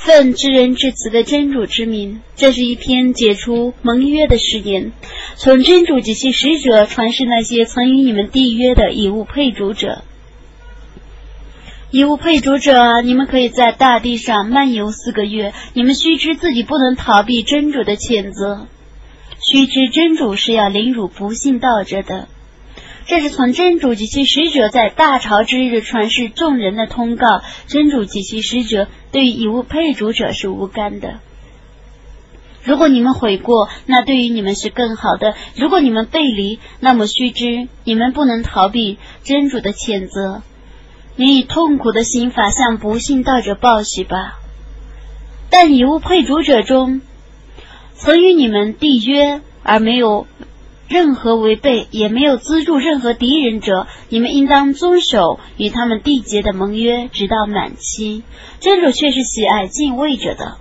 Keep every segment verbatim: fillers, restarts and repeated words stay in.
奉知人至慈的真主之名，这是一篇解除盟约的誓言，从真主及其使者传示那些曾与你们缔约的以物配主者。以物配主者啊，你们可以在大地上漫游四个月，你们须知自己不能逃避真主的谴责，须知真主是要凌辱不信道者的。这是从真主及其使者在大潮之日传示众人的通告，真主及其使者对于以物配主者是无干的。如果你们悔过，那对于你们是更好的；如果你们背离，那么须知你们不能逃避真主的谴责。你以痛苦的刑罚向不信道者报喜吧。但以物配主者中，曾与你们缔约而没有任何违背，也没有资助任何敌人者，你们应当遵守与他们缔结的盟约，直到满期。真主却是喜爱敬畏者的。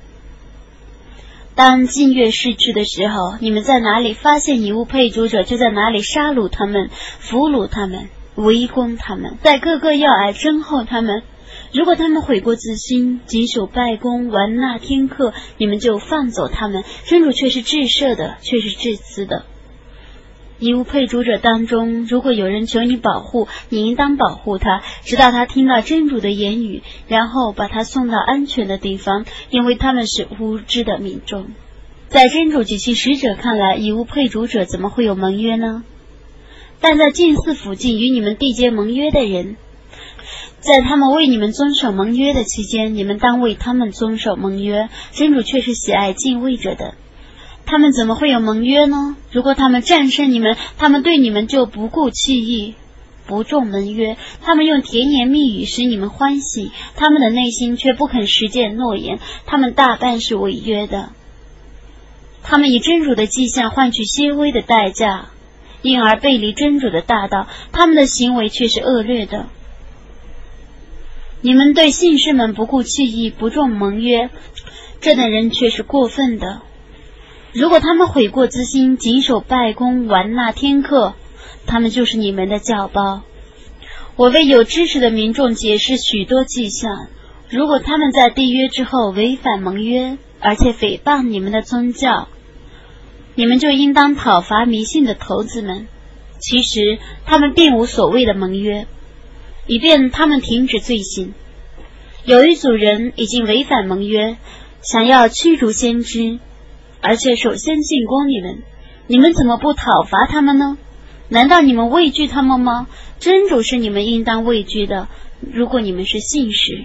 当禁月逝去的时候，你们在哪里发现以物配主者，就在哪里杀戮他们，俘虏他们，围攻他们，在各个要隘征候他们。如果他们悔过自新，谨守拜功，玩纳天课，你们就放走他们。真主却是至赦的，却是至慈的。以物配主者当中，如果有人求你保护，你应当保护他，直到他听到真主的言语，然后把他送到安全的地方，因为他们是无知的民众。在真主及其使者看来，以物配主者怎么会有盟约呢？但在近寺附近与你们缔结盟约的人，在他们为你们遵守盟约的期间，你们当为他们遵守盟约，真主却是喜爱敬畏者的。他们怎么会有盟约呢？如果他们战胜你们，他们对你们就不顾弃义，不重盟约。他们用甜言蜜语使你们欢喜，他们的内心却不肯实践诺言，他们大半是违约的。他们以真主的迹象换取些微的代价，因而背离真主的大道，他们的行为却是恶劣的。你们对信士们不顾弃义，不重盟约，这等人却是过分的。如果他们悔过自新，谨守拜功，玩纳天课，他们就是你们的教包。我为有知识的民众解释许多迹象，如果他们在缔约之后违反盟约，而且诽谤你们的宗教，你们就应当讨伐迷信的头子们。其实他们并无所谓的盟约，以便他们停止罪行。有一组人已经违反盟约，想要驱逐先知，而且首先进攻你们，你们怎么不讨伐他们呢？难道你们畏惧他们吗？真主是你们应当畏惧的，如果你们是信士。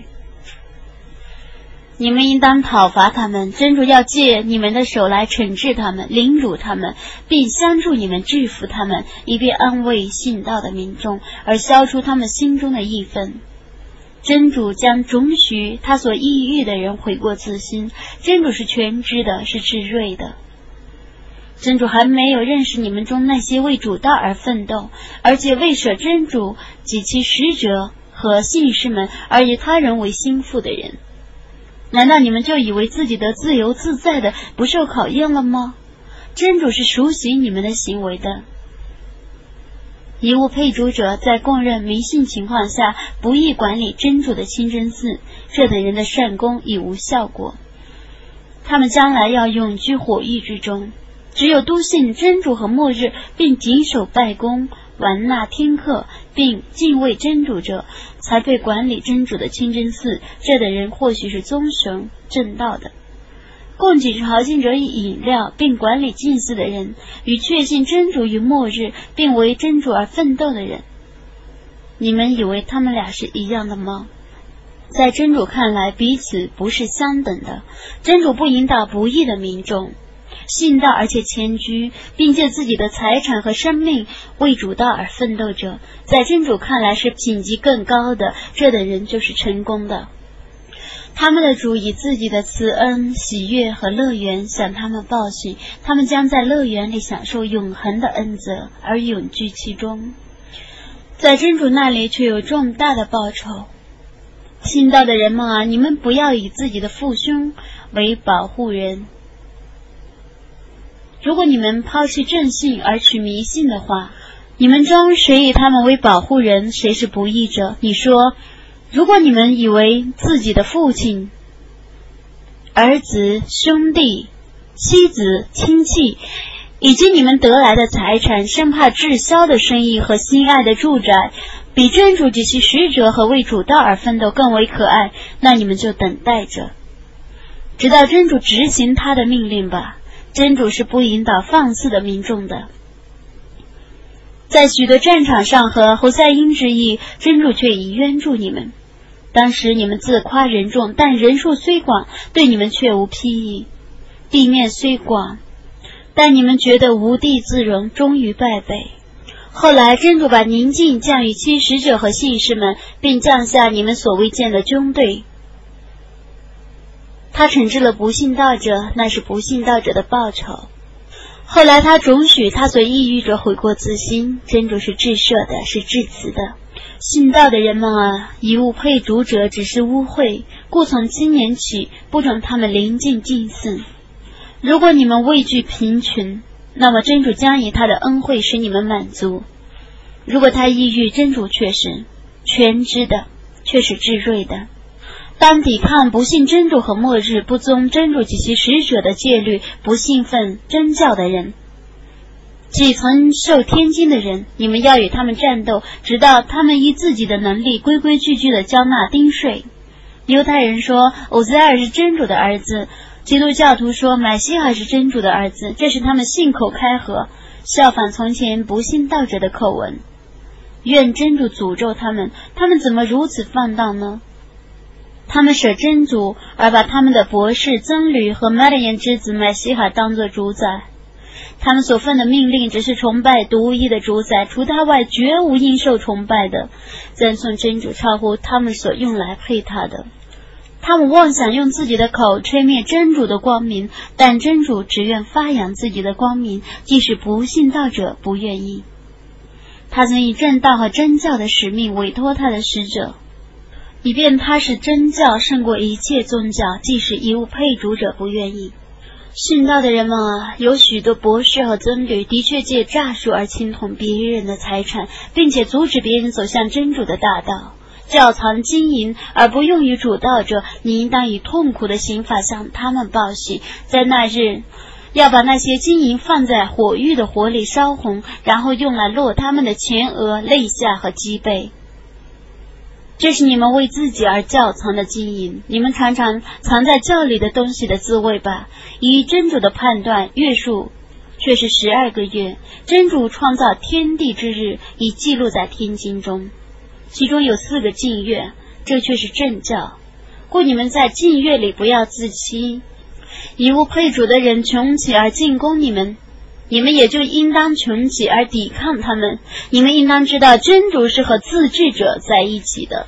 你们应当讨伐他们，真主要借你们的手来惩治他们，凌辱他们，并相助你们制服他们，以便安慰信道的民众，而消除他们心中的义愤。真主将准许他所抑郁的人悔过自新，真主是全知的，是至睿的。真主还没有认识你们中那些为主道而奋斗，而且为舍真主及其使者和信士们而以他人为心腹的人。难道你们就以为自己的自由自在的不受考验了吗？真主是熟悉你们的行为的。以物配主者在供认迷信情况下不易管理真主的清真寺，这等人的善功已无效果，他们将来要永居火狱之中。只有笃信真主和末日，并谨守拜功，玩纳天课，并敬畏真主者，才配管理真主的清真寺，这等人或许是遵守正道的。供给朝觐者以饮料并管理祭祀的人，与确信真主与末日并为真主而奋斗的人，你们以为他们俩是一样的吗？在真主看来，彼此不是相等的。真主不引导不义的民众，信道而且谦居，并借自己的财产和生命为主道而奋斗者，在真主看来是品级更高的，这等人就是成功的。他们的主以自己的慈恩、喜悦和乐园向他们报喜，他们将在乐园里享受永恒的恩泽，而永居其中。在真主那里却有重大的报酬。信道的人们啊，你们不要以自己的父兄为保护人。如果你们抛弃正信而取迷信的话，你们中谁以他们为保护人，谁是不义者？你说，如果你们以为自己的父亲儿子、兄弟、妻子、亲戚，以及你们得来的财产，生怕滞销的生意和心爱的住宅，比真主及其使者和为主道而奋斗更为可爱，那你们就等待着，直到真主执行他的命令吧。真主是不引导放肆的民众的。在许多战场上和侯赛因之役，真主却已援助你们。当时你们自夸人众，但人数虽广，对你们却无裨益；地面虽广，但你们觉得无地自容，终于败北。后来真主把宁静降于其使者和信士们，并降下你们所未见的军队。他惩治了不信道者，那是不信道者的报酬。后来他准许他所抑郁者悔过自新，真主是至赦的，是至慈的。信道的人们啊，以物配主者只是污秽，故从今年起不准他们临近近寺。如果你们畏惧贫穷，那么真主将以他的恩惠使你们满足；如果他抑郁，真主却是全知的，却是至睿的。当抵抗不信真主和末日，不宗真主及其使者的戒律，不信奉真教的人，即曾受天经的人，你们要与他们战斗，直到他们依自己的能力规规矩矩地交纳丁税。犹太人说欧塞尔是真主的儿子，基督教徒说买西海是真主的儿子，这是他们信口开河，效仿从前不信道者的口吻。愿真主诅咒他们，他们怎么如此放荡呢？他们舍真主，而把他们的博士、僧侣和麦德言之子买西海当作主宰。他们所奉的命令只是崇拜独一的主宰，除他外绝无应受崇拜的，赞颂真主超乎他们所用来配他的。他们妄想用自己的口吹灭真主的光明，但真主只愿发扬自己的光明，即使不信道者不愿意。他曾以正道和真教的使命委托他的使者，以便他使真教胜过一切宗教，即使以物配主者不愿意。信道的人们啊，有许多博士和僧侣的确借诈术而侵统别人的财产，并且阻止别人走向真主的大道。窖藏金银而不用于主道者，你应当以痛苦的刑罚向他们报喜。在那日，要把那些金银放在火狱的火里烧红，然后用来落他们的前额、肋下和脊背。这是你们为自己而窖藏的金银，你们常常藏在窖里的东西的滋味吧。以真主的判断，月数却是十二个月。真主创造天地之日已记录在天经中，其中有四个禁月，这却是正教。故你们在禁月里不要自欺。以物配主的人穷起而进攻你们，你们也就应当穷起而抵抗他们。你们应当知道，真主是和自治者在一起的。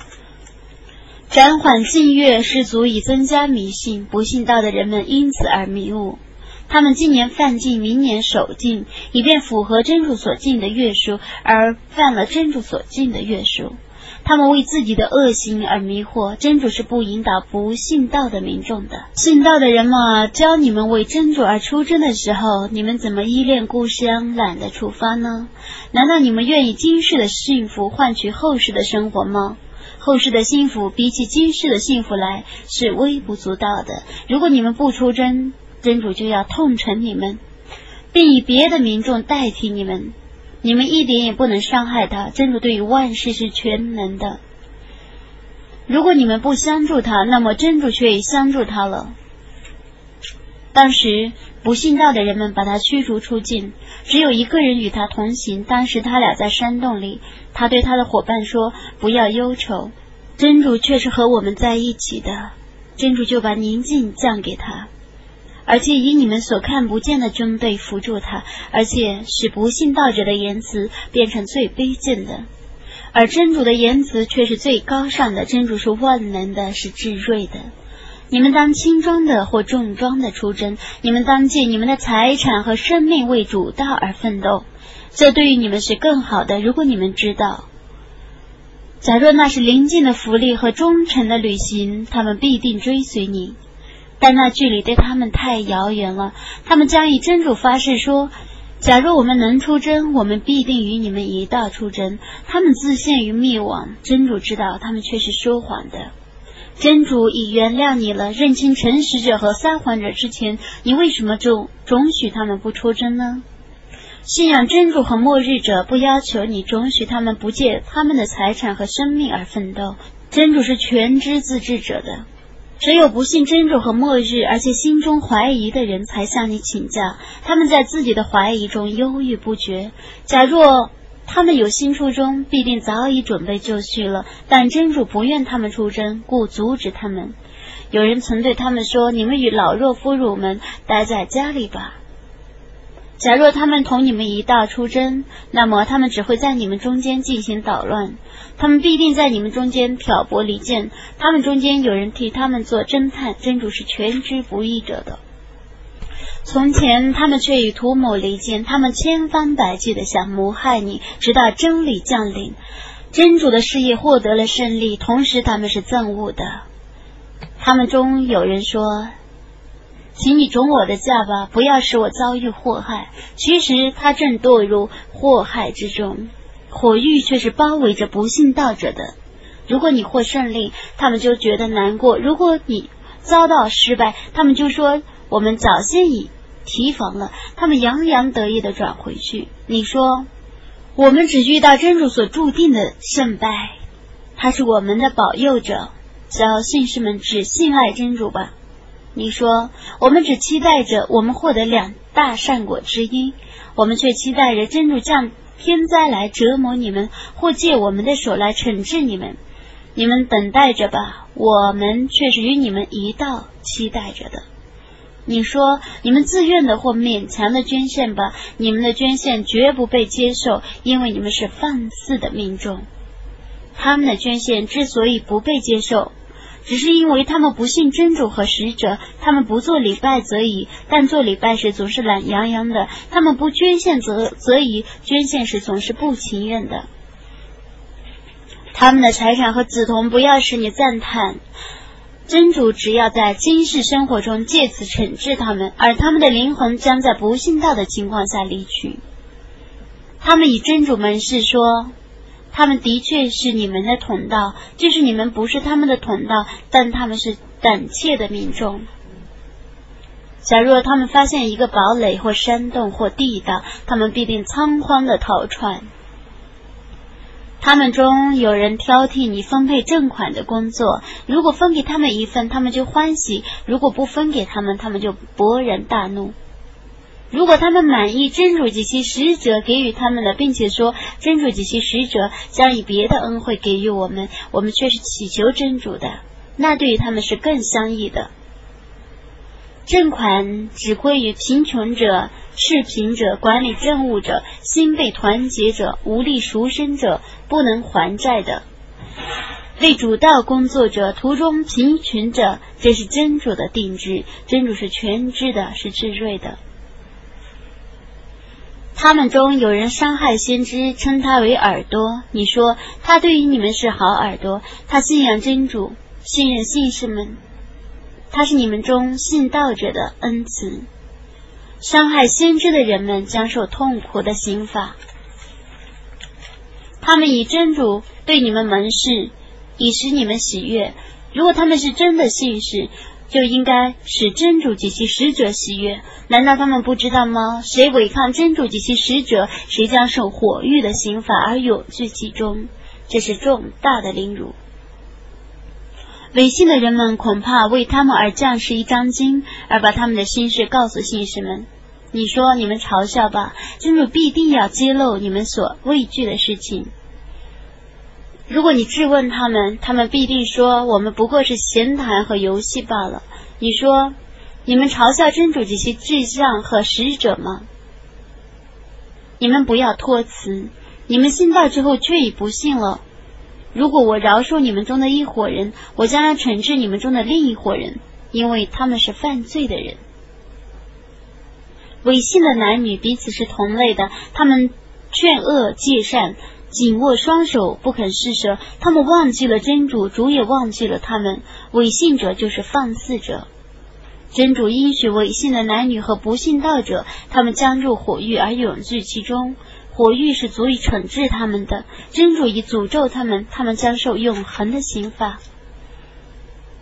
暂缓禁月是足以增加迷信，不信道的人们因此而迷误。他们今年犯禁，明年守禁，以便符合真主所禁的月数，而犯了真主所禁的月数。他们为自己的恶行而迷惑，真主是不引导不信道的民众的。信道的人们啊，教你们为真主而出征的时候，你们怎么依恋故乡，懒得出发呢？难道你们愿意今世的幸福换取后世的生活吗？后世的幸福比起今世的幸福来是微不足道的。如果你们不出征，真主就要痛惩你们，并以别的民众代替你们，你们一点也不能伤害他。真主对于万事是全能的。如果你们不相助他，那么真主却已相助他了。当时不信道的人们把他驱逐出境，只有一个人与他同行。当时他俩在山洞里，他对他的伙伴说，不要忧愁，真主却是和我们在一起的。真主就把宁静降给他，而且以你们所看不见的军队扶助他，而且使不信道者的言辞变成最卑贱的，而真主的言辞却是最高尚的。真主是万能的，是至睿的。你们当轻装的或重装的出征，你们当借你们的财产和生命为主道而奋斗，这对于你们是更好的，如果你们知道。假若那是临近的福利和忠诚的旅行，他们必定追随你，但那距离对他们太遥远了。他们将以真主发誓说，假若我们能出征，我们必定与你们一道出征。他们自陷于灭亡，真主知道他们却是说谎的。 真主已原谅你了，认清诚实者和撒谎者之前，你为什么就准许他们不出征呢？信仰真主和末日者不要求你准许他们不借他们的财产和生命而奋斗，真主是全知自治者的。只有不信真主和末日，而且心中怀疑的人才向你请教，他们在自己的怀疑中忧郁不决。假若他们有心出征，必定早已准备就绪了，但真主不愿他们出征，故阻止他们。有人曾对他们说，你们与老弱妇孺们待在家里吧。假若他们同你们一道出征，那么他们只会在你们中间进行捣乱，他们必定在你们中间挑拨离间，他们中间有人替他们做侦探，真主是全知不义者的。从前他们却与图谋离间，他们千方百计地想谋害你，直到真理降临，真主的事业获得了胜利，同时他们是憎恶的。他们中有人说，请你准我的价吧，不要使我遭遇祸害。其实他正堕入祸害之中，火狱却是包围着不信道者的。如果你获胜利，他们就觉得难过；如果你遭到失败，他们就说我们早先已提防了，他们洋洋得意地转回去。你说我们只遇到真主所注定的胜败，他是我们的保佑者，叫信士们只信赖真主吧。你说我们只期待着我们获得两大善果之一，我们却期待着真主降天灾来折磨你们，或借我们的手来惩治你们。你们等待着吧，我们却是与你们一道期待着的。你说你们自愿的或勉强的捐献吧，你们的捐献绝不被接受，因为你们是放肆的民众。他们的捐献之所以不被接受，只是因为他们不信真主和使者，他们不做礼拜则已，但做礼拜时总是懒洋洋的；他们不捐献则则已，捐献时总是不情愿的。他们的财产和子童不要使你赞叹，真主只要在今世生活中借此惩治他们，而他们的灵魂将在不信道的情况下离去。他们以真主盟誓说，他们的确是你们的同道，就是你们不是他们的同道，但他们是胆怯的民众。假若他们发现一个堡垒或山洞或地道，他们必定仓皇地逃窜。他们中有人挑剔你分配正款的工作，如果分给他们一份，他们就欢喜；如果不分给他们，他们就勃然大怒。如果他们满意真主及其使者给予他们的，并且说真主及其使者将以别的恩惠给予我们，我们却是祈求真主的，那对于他们是更相宜的。正款只归于贫穷者、赤贫者、管理政务者、心被团结者、无力赎身者、不能还债的、为主道工作者、途中贫穷者，这是真主的定制，真主是全知的，是至睿的。他们中有人伤害先知，称他为耳朵，你说他对于你们是好耳朵，他信仰真主，信任信士们，他是你们中信道者的恩慈。伤害先知的人们将受痛苦的刑罚。他们以真主对你们盟誓，以使你们喜悦。如果他们是真的信士，就应该使真主及其使者喜悦。难道他们不知道吗？谁违抗真主及其使者，谁将受火狱的刑罚而永居其中，这是重大的凌辱。违信的人们恐怕为他们而降示一张经，而把他们的心事告诉信士们。你说你们嘲笑吧，真主必定要揭露你们所畏惧的事情。如果你质问他们，他们必定说我们不过是闲谈和游戏罢了。你说你们嘲笑真主及其志向和使者吗？你们不要托辞，你们信道之后却已不信了。如果我饶恕你们中的一伙人，我将要惩治你们中的另一伙人，因为他们是犯罪的人。违信的男女彼此是同类的，他们劝恶戒善，紧握双手不肯施舍，他们忘记了真主，主也忘记了他们。违信者就是放肆者。真主应许违信的男女和不信道者，他们将入火狱而永居其中，火狱是足以惩治他们的，真主已诅咒他们，他们将受永恒的刑罚。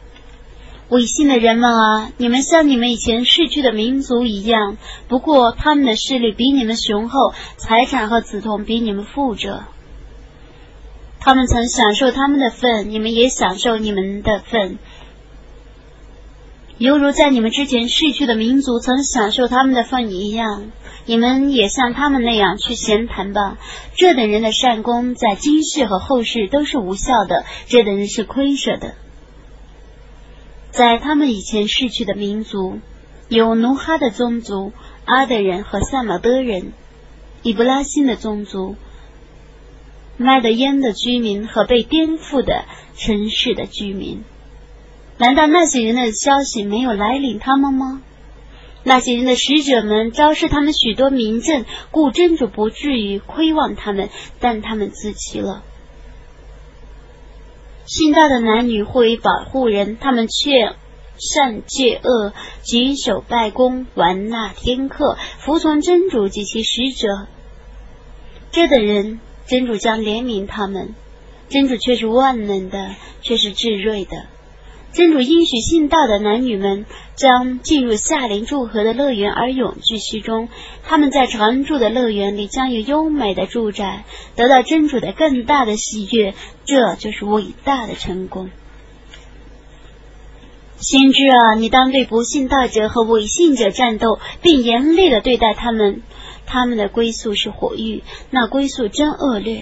违信的人们啊，你们像你们以前逝去的民族一样，不过他们的势力比你们雄厚，财产和子童比你们富着。他们曾享受他们的份，你们也享受你们的份，犹如在你们之前逝去的民族曾享受他们的份一样。你们也像他们那样去闲谈吧。这等人的善功在今世和后世都是无效的，这等人是亏舍的。在他们以前逝去的民族，有努哈的宗族、阿德人和萨马德人，以布拉辛的宗族、麦德烟的居民和被颠覆的城市的居民。难道那些人的消息没有来临他们吗？那些人的使者们昭示他们许多明证，故真主不至于亏望他们，但他们自欺了。信道的男女互为保护人，他们却善戒恶，举手拜功，玩纳天客，服从真主及其使者。这等人真主将怜悯他们，真主却是万能的，却是至睿的。真主应许信道的男女们将进入夏林祝和的乐园而永居其中，他们在常住的乐园里将有优美的住宅，得到真主的更大的喜悦，这就是伟大的成功。先知啊，你当对不信道者和违信者战斗，并严厉地对待他们，他们的归宿是火狱，那归宿真恶劣。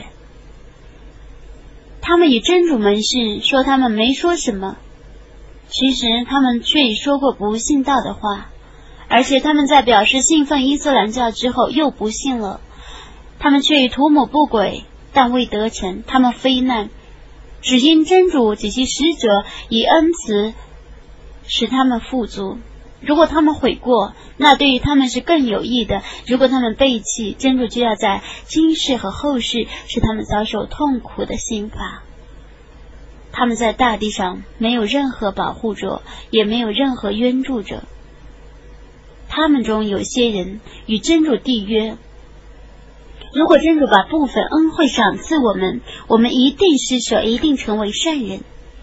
他们与真主盟誓，说他们没说什么，其实他们却已说过不信道的话，而且他们在表示信奉伊斯兰教之后又不信了。他们却已图谋不轨，但未得逞，他们非难，只因真主及其使者以恩慈使他们富足。如果他们悔过，那对于他们是更有益的；如果他们背弃，真主就要在今世和后世使他们遭受痛苦的刑罚。他们在大地上没有任何保护者，也没有任何援助者。他们中有些人与真主缔约，如果真主把部分恩惠赏赐我们，我们一定施舍，一定成为善人。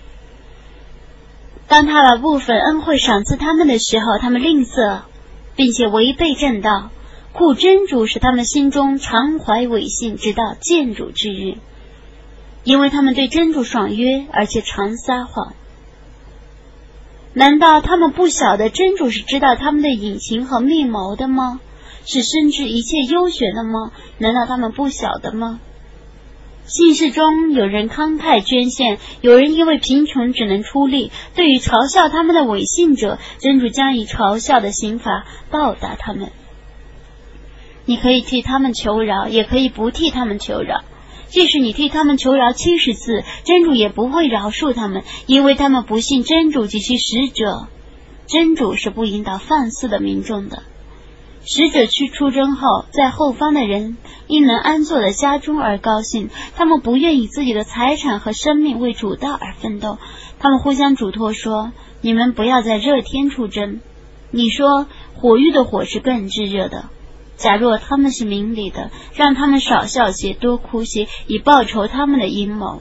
当他把部分恩惠赏赐他们的时候，他们吝啬，并且违背正道，故真主使他们心中常怀违信，直到见主之日，因为他们对真主爽约，而且常撒谎。难道他们不晓得真主是知道他们的隐情和密谋的吗？是深知一切幽玄的吗？难道他们不晓得吗？信士中有人慷慨捐献，有人因为贫穷只能出力。对于嘲笑他们的违信者，真主将以嘲笑的刑罚报答他们。你可以替他们求饶，也可以不替他们求饶。即使你替他们求饶七十次，真主也不会饶恕他们，因为他们不信真主及其使者。真主是不引导放肆的民众的。使者去出征后，在后方的人因能安坐的家中而高兴，他们不愿以自己的财产和生命为主道而奋斗。他们互相嘱托说，你们不要在热天出征。你说火狱的火是更炙热的。假若他们是明理的，让他们少笑些，多哭些，以报仇他们的阴谋。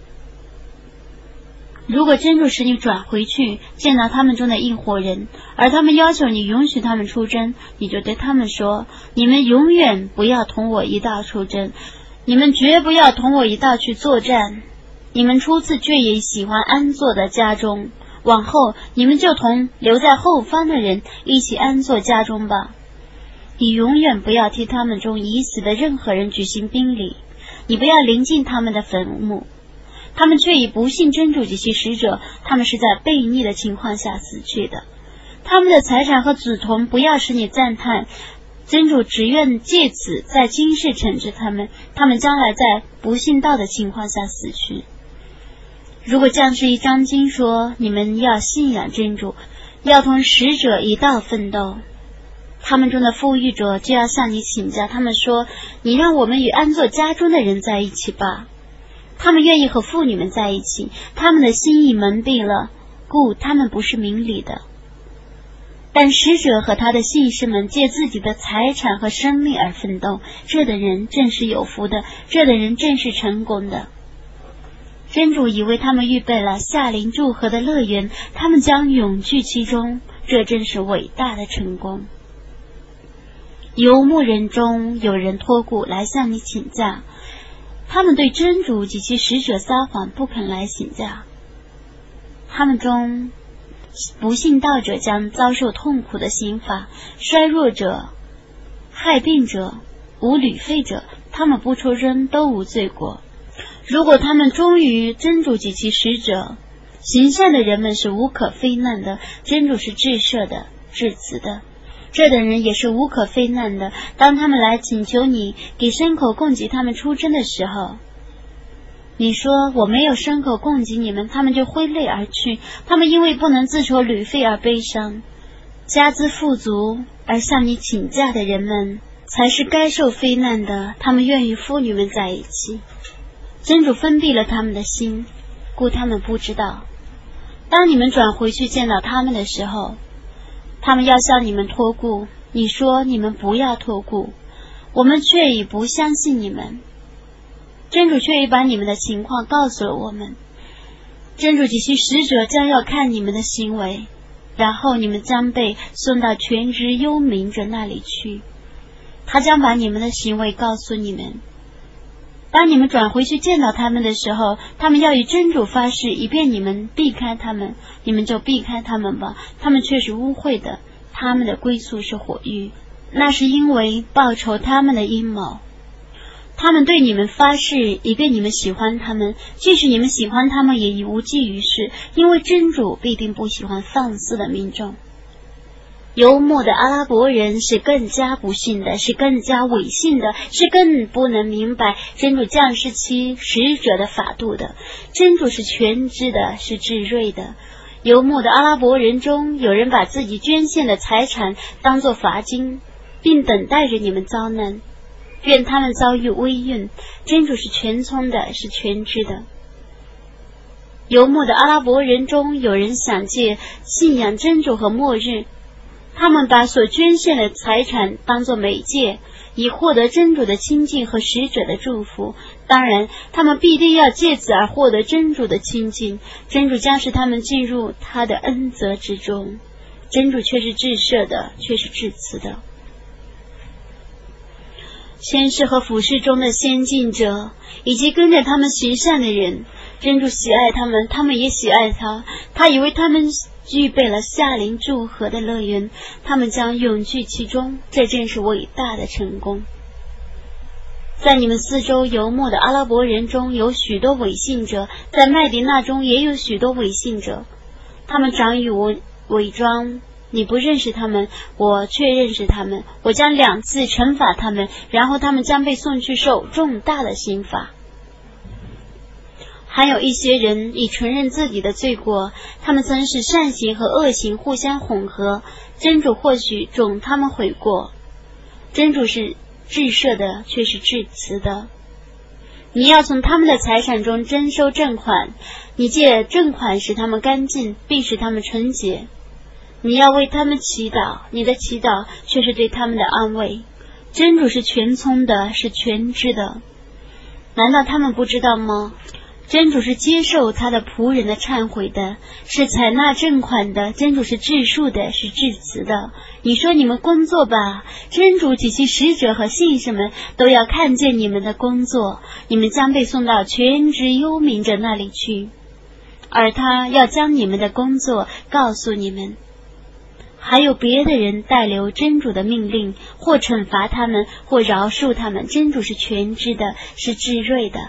如果真主使你转回去，见到他们中的一伙人，而他们要求你允许他们出征，你就对他们说，你们永远不要同我一道出征，你们绝不要同我一道去作战。你们初次却也喜欢安坐的家中，往后你们就同留在后方的人一起安坐家中吧。你永远不要替他们中已死的任何人举行宾礼，你不要临近他们的坟墓。他们却以不信真主及其使者，他们是在悖逆的情况下死去的。他们的财产和子童不要使你赞叹，真主只愿借此在今世惩治他们，他们将来在不信道的情况下死去。如果降世一章经说，你们要信仰真主，要同使者一道奋斗，他们中的富裕者就要向你请教，他们说，你让我们与安坐家中的人在一起吧。他们愿意和妇女们在一起，他们的心意蒙蔽了，故他们不是明理的。但使者和他的信士们借自己的财产和生命而奋斗，这等人正是有福的，这等人正是成功的。 真主已为他们预备了夏林祝贺的乐园，他们将永居其中，这真是伟大的成功。游牧人中有人托孤来向你请假，他们对真主及其使者撒谎，不肯来请假。他们中不信道者将遭受痛苦的刑罚，衰弱者、害病者、无旅费者，他们不出征都无罪过。如果他们忠于真主及其使者，行善的人们是无可非难的，真主是至赦的、至慈的。这等人也是无可非难的，当他们来请求你给牲口供给他们出征的时候，你说我没有牲口供给你们，他们就挥泪而去，他们因为不能自筹旅费而悲伤。家资富足而向你请假的人们才是该受非难的，他们愿与妇女们在一起。真主封闭了他们的心，故他们不知道。当你们转回去见到他们的时候，他们要向你们托孤，你说你们不要托孤，我们却已不相信你们。真主却已把你们的情况告诉了我们，真主及其使者将要看你们的行为，然后你们将被送到全知幽冥者那里去，他将把你们的行为告诉你们。当你们转回去见到他们的时候，他们要与真主发誓，以便你们避开他们，你们就避开他们吧，他们却是污秽的，他们的归宿是火狱，那是因为报仇他们的阴谋。他们对你们发誓，以便你们喜欢他们，即使你们喜欢他们也已无济于事，因为真主必定不喜欢放肆的民众。游牧的阿拉伯人是更加不幸的，是更加违信的，是更不能明白真主降世其使者的法度的。真主是全知的，是至睿的。游牧的阿拉伯人中有人把自己捐献的财产当作罚金，并等待着你们遭难，愿他们遭遇危运。真主是全聪的，是全知的。游牧的阿拉伯人中有人想借信仰真主和末日，他们把所捐献的财产当作媒介，以获得真主的亲近和使者的祝福。当然，他们必定要借此而获得真主的亲近，真主将使他们进入他的恩泽之中。真主却是至赦的，却是至慈的。先世和俯视中的先进者，以及跟着他们行善的人，真主喜爱他们，他们也喜爱他。他以为他们预备了夏林祝贺的乐园，他们将永居其中，这正是伟大的成功。在你们四周游牧的阿拉伯人中有许多伪信者，在麦迪那中也有许多伪信者，他们长于我伪装，你不认识他们，我却认识他们，我将两次惩罚他们，然后他们将被送去受重大的刑罚。还有一些人已承认自己的罪过，他们曾使善行和恶行互相混合，真主或许准他们悔过。真主是至赦的，却是至慈的。你要从他们的财产中征收正款，你借正款使他们干净，并使他们纯洁。你要为他们祈祷，你的祈祷却是对他们的安慰。真主是全聪的，是全知的。难道他们不知道吗？真主是接受他的仆人的忏悔的，是采纳正款的。真主是至恕的，是至慈的。你说你们工作吧，真主及其使者和信士们都要看见你们的工作，你们将被送到全知幽冥者那里去，而他要将你们的工作告诉你们。还有别的人代留真主的命令，或惩罚他们，或饶恕他们。真主是全知的，是至睿的。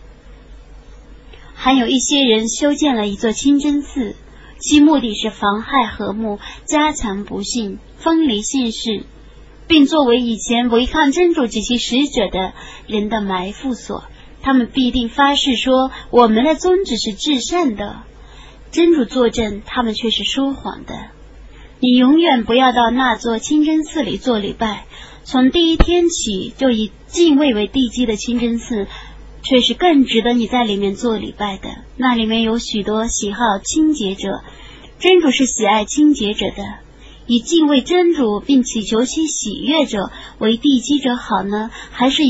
还有一些人修建了一座清真寺，其目的是妨害和睦，加强不幸，分离信士，并作为以前违抗真主及其使者的人的埋伏所。他们必定发誓说，我们的宗旨是至善的。真主作证，他们却是说谎的。你永远不要到那座清真寺里做礼拜，从第一天起就以敬畏为地基的清真寺却是更值得你在里面做礼拜的。那里面有许多喜好清洁者，真主是喜爱清洁者的。以敬畏真主并祈求其喜悦者为地基者好呢，还是以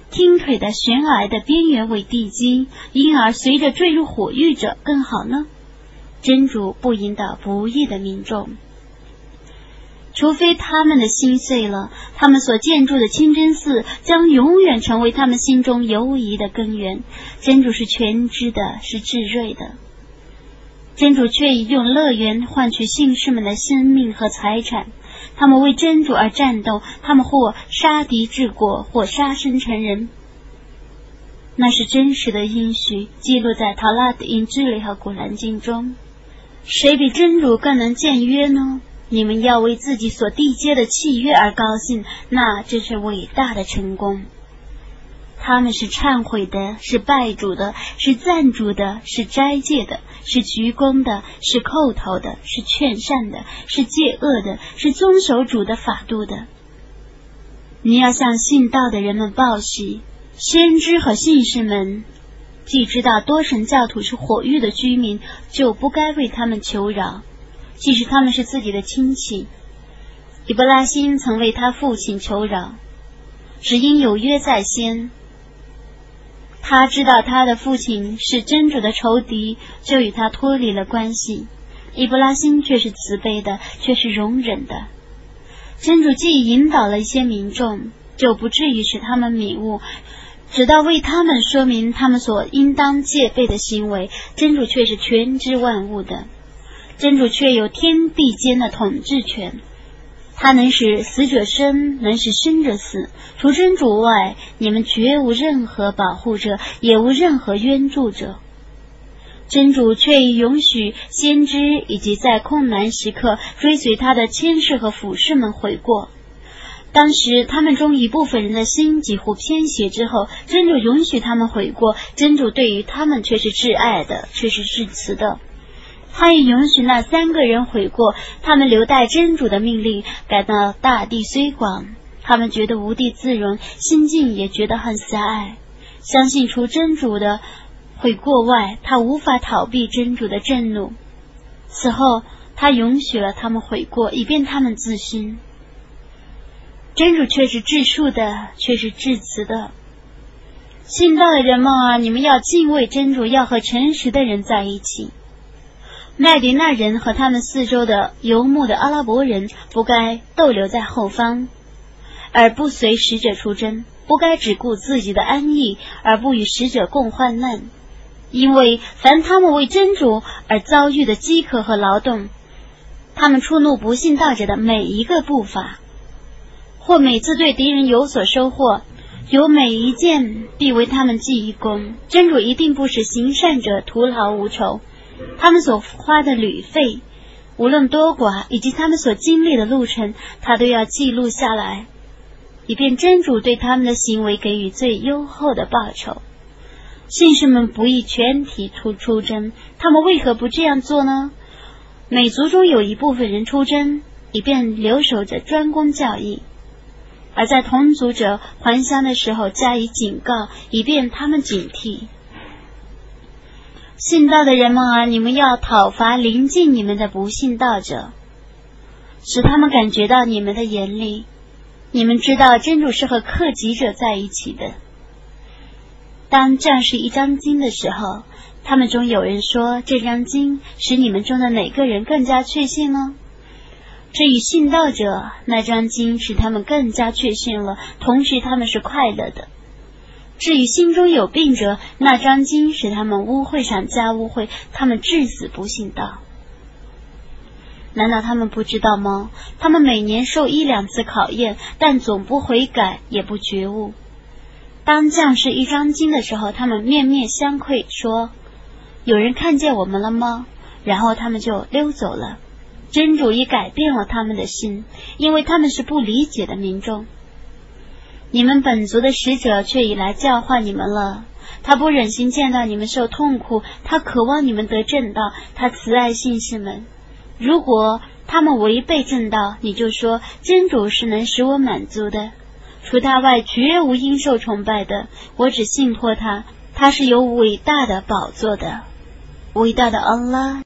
听腿的悬崖的边缘为地基，因而随着坠入火狱者更好呢？真主不引导不义的民众，除非他们的心碎了，他们所建筑的清真寺将永远成为他们心中犹疑的根源。真主是全知的，是至睿的。真主却以用乐园换取信士们的生命和财产，他们为真主而战斗，他们或杀敌治国，或杀身成仁。那是真实的应许，记录在塔拉的英智里和古兰经中。谁比真主更能僭约呢？你们要为自己所缔结的契约而高兴，那真是伟大的成功。他们是忏悔的，是拜主的，是赞主的，是斋戒的，是鞠躬的，是叩头的，是劝善的，是戒恶的，是遵守主的法度的。你要向信道的人们报喜，先知和信士们既知道多神教徒是火狱的居民，就不该为他们求饶，即使他们是自己的亲戚。以布拉欣曾为他父亲求饶，只因有约在先。他知道他的父亲是真主的仇敌，就与他脱离了关系。以布拉欣却是慈悲的，却是容忍的。真主既引导了一些民众，就不至于使他们迷误，直到为他们说明他们所应当戒备的行为。真主却是全知万物的，真主却有天地间的统治权，他能使死者生，能使生者死。除真主外，你们绝无任何保护者，也无任何援助者。真主却已允许先知以及在困难时刻追随他的谦士和辅士们悔过。当时他们中一部分人的心几乎偏斜之后，真主允许他们悔过。真主对于他们却是挚爱的，却是至慈的。他也允许那三个人悔过，他们留待真主的命令，感到大地虽广，他们觉得无地自容，心境也觉得很狭隘。相信除真主的悔过外，他无法逃避真主的震怒。此后他允许了他们悔过，以便他们自新。真主却是至恕的，却是至慈的。信道的人们啊，你们要敬畏真主，要和诚实的人在一起。麦迪那人和他们四周的游牧的阿拉伯人不该逗留在后方，而不随使者出征，不该只顾自己的安逸，而不与使者共患难。因为凡他们为真主而遭遇的饥渴和劳动，他们触怒不信道者的每一个步伐，或每次对敌人有所收获，有每一件必为他们记一功。真主一定不使行善者徒劳无酬，他们所花的旅费，无论多寡，以及他们所经历的路程，他都要记录下来，以便真主对他们的行为给予最优厚的报酬。信士们不宜全体出出征，他们为何不这样做呢？每族中有一部分人出征，以便留守者专攻教义，而在同族者还乡的时候加以警告，以便他们警惕。信道的人们啊，你们要讨伐临近你们的不信道者，使他们感觉到你们的严厉。你们知道真主是和克己者在一起的。当降世一张经的时候，他们中有人说，这张经使你们中的哪个人更加确信呢？至于信道者，那张经使他们更加确信了，同时他们是快乐的。至于心中有病者，那张经使他们污秽上加污秽，他们至死不信道。难道他们不知道吗？他们每年受一两次考验，但总不悔改，也不觉悟。当降世一张经的时候，他们面面相觑，说，有人看见我们了吗？然后他们就溜走了。真主已改变了他们的心，因为他们是不理解的民众。你们本族的使者却已来教化你们了，他不忍心见到你们受痛苦，他渴望你们得正道，他慈爱信士们。如果他们违背正道，你就说，真主是能使我满足的，除他外绝无应受崇拜的，我只信托他，他是有伟大的宝座的。伟大的安拉